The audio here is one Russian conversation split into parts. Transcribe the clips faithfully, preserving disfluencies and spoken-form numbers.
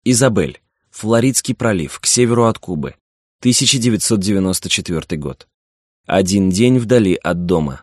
Изабель. Флоридский пролив, к северу от Кубы. тысяча девятьсот девяносто четвёртый год. Один день вдали от дома.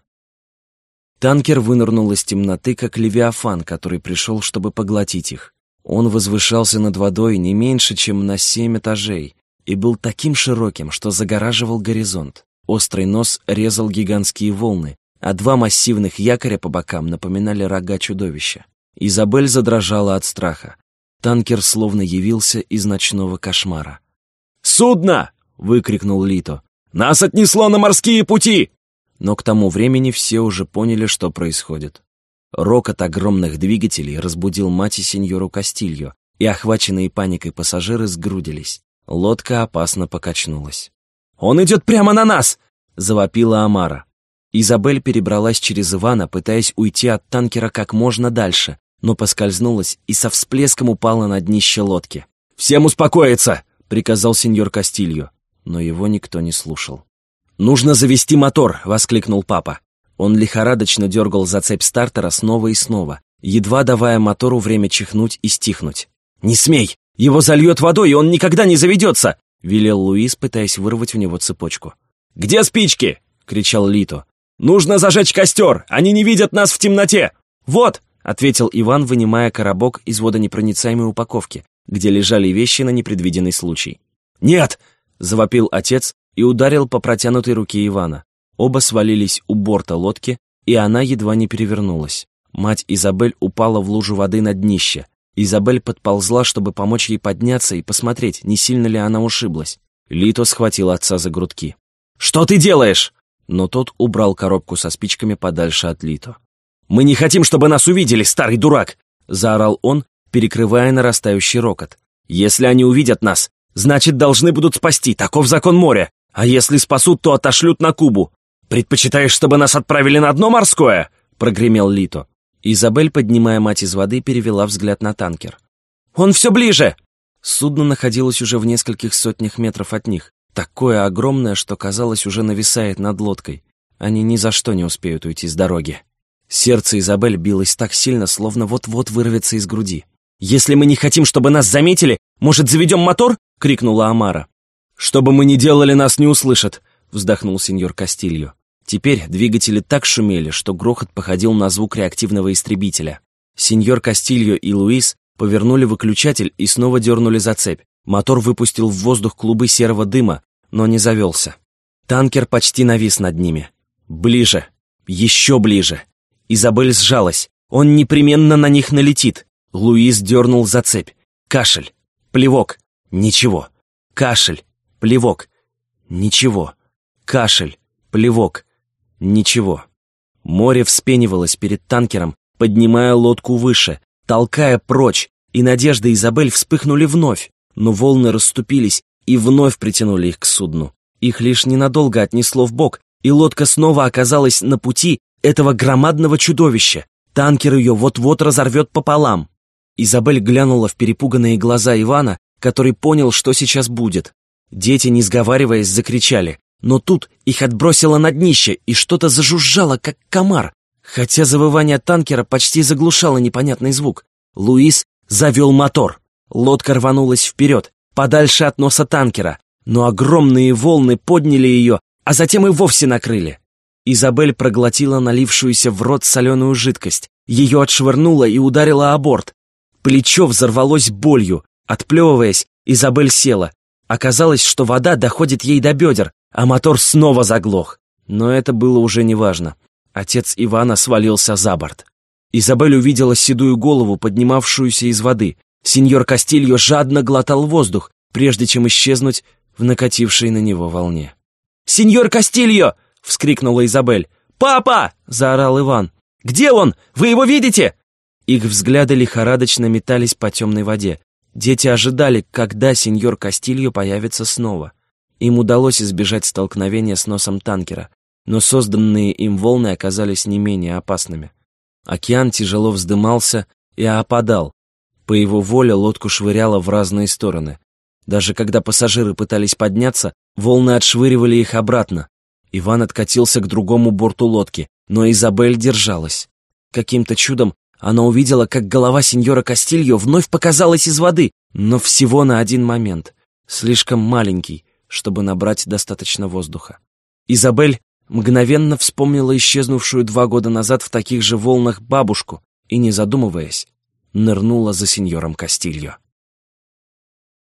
Танкер вынырнул из темноты, как левиафан, который пришел, чтобы поглотить их. Он возвышался над водой не меньше, чем на семь этажей, и был таким широким, что загораживал горизонт. Острый нос резал гигантские волны, а два массивных якоря по бокам напоминали рога чудовища. Изабель задрожала от страха. Танкер словно явился из ночного кошмара. «Судно!» — выкрикнул Лито. «Нас отнесло на морские пути!» Но к тому времени все уже поняли, что происходит. Рокот огромных двигателей разбудил мать и сеньору Кастильо, и охваченные паникой пассажиры сгрудились. Лодка опасно покачнулась. «Он идет прямо на нас!» — завопила Амара. Изабель перебралась через Ивана, пытаясь уйти от танкера как можно дальше, но поскользнулась и со всплеском упала на днище лодки. «Всем успокоиться!» — приказал сеньор Кастильо, но его никто не слушал. «Нужно завести мотор!» — воскликнул папа. Он лихорадочно дергал за цепь стартера снова и снова, едва давая мотору время чихнуть и стихнуть. «Не смей! Его зальет водой, и он никогда не заведется!» — велел Луис, пытаясь вырвать у него цепочку. «Где спички?» — кричал Лито. «Нужно зажечь костер! Они не видят нас в темноте!» «Вот!» — ответил Иван, вынимая коробок из водонепроницаемой упаковки, где лежали вещи на непредвиденный случай. «Нет!» — завопил отец и ударил по протянутой руке Ивана. Оба свалились у борта лодки, и она едва не перевернулась. Мать Изабель упала в лужу воды на днище. Изабель подползла, чтобы помочь ей подняться и посмотреть, не сильно ли она ушиблась. Лито схватил отца за грудки. «Что ты делаешь?» Но тот убрал коробку со спичками подальше от Лито. «Мы не хотим, чтобы нас увидели, старый дурак!» — заорал он, перекрывая нарастающий рокот. «Если они увидят нас, значит, должны будут спасти, таков закон моря. А если спасут, то отошлют на Кубу. Предпочитаешь, чтобы нас отправили на дно морское?» — прогремел Лито. Изабель, поднимая мать из воды, перевела взгляд на танкер. «Он все ближе!» Судно находилось уже в нескольких сотнях метров от них. Такое огромное, что, казалось, уже нависает над лодкой. Они ни за что не успеют уйти с дороги. Сердце Изабель билось так сильно, словно вот-вот вырвется из груди. «Если мы не хотим, чтобы нас заметили, может, заведем мотор?» — крикнула Амара. «Что бы мы ни делали, нас не услышат», — вздохнул сеньор Кастильо. Теперь двигатели так шумели, что грохот походил на звук реактивного истребителя. Сеньор Кастильо и Луис повернули выключатель и снова дернули за цепь. Мотор выпустил в воздух клубы серого дыма, но не завелся. Танкер почти навис над ними. Ближе, еще ближе. Изабель сжалась. Он непременно на них налетит. Луис дернул за цепь. Кашель. Плевок. Ничего. Кашель. Плевок. Ничего. Кашель. Плевок. Ничего. Море вспенивалось перед танкером, поднимая лодку выше, толкая прочь, и надежды Изабель вспыхнули вновь, но волны расступились и вновь притянули их к судну. Их лишь ненадолго отнесло вбок, и лодка снова оказалась на пути этого громадного чудовища. Танкер ее вот-вот разорвет пополам. Изабель глянула в перепуганные глаза Ивана, который понял, что сейчас будет. Дети, не сговариваясь, закричали. Но тут их отбросило на днище, и что-то зажужжало, как комар, хотя завывание танкера почти заглушало непонятный звук. Луис завел мотор. Лодка рванулась вперед, подальше от носа танкера, но огромные волны подняли ее, а затем и вовсе накрыли. Изабель проглотила налившуюся в рот соленую жидкость, ее отшвырнуло и ударило о борт. Плечо взорвалось болью. Отплевываясь, Изабель села. Оказалось, что вода доходит ей до бедер, а мотор снова заглох. Но это было уже неважно. Отец Ивана свалился за борт. Изабель увидела седую голову, поднимавшуюся из воды. Сеньор Кастильо жадно глотал воздух, прежде чем исчезнуть в накатившей на него волне. «Сеньор Кастильо!» — вскрикнула Изабель. «Папа!» — заорал Иван. «Где он? Вы его видите?» Их взгляды лихорадочно метались по темной воде. Дети ожидали, когда сеньор Кастильо появится снова. Им удалось избежать столкновения с носом танкера, но созданные им волны оказались не менее опасными. Океан тяжело вздымался и опадал. По его воле лодку швыряло в разные стороны. Даже когда пассажиры пытались подняться, волны отшвыривали их обратно. Иван откатился к другому борту лодки, но Изабель держалась. Каким-то чудом она увидела, как голова сеньора Кастильо вновь показалась из воды, но всего на один момент, слишком маленький, чтобы набрать достаточно воздуха. Изабель мгновенно вспомнила исчезнувшую два года назад в таких же волнах бабушку и, не задумываясь, нырнула за сеньором Кастильо.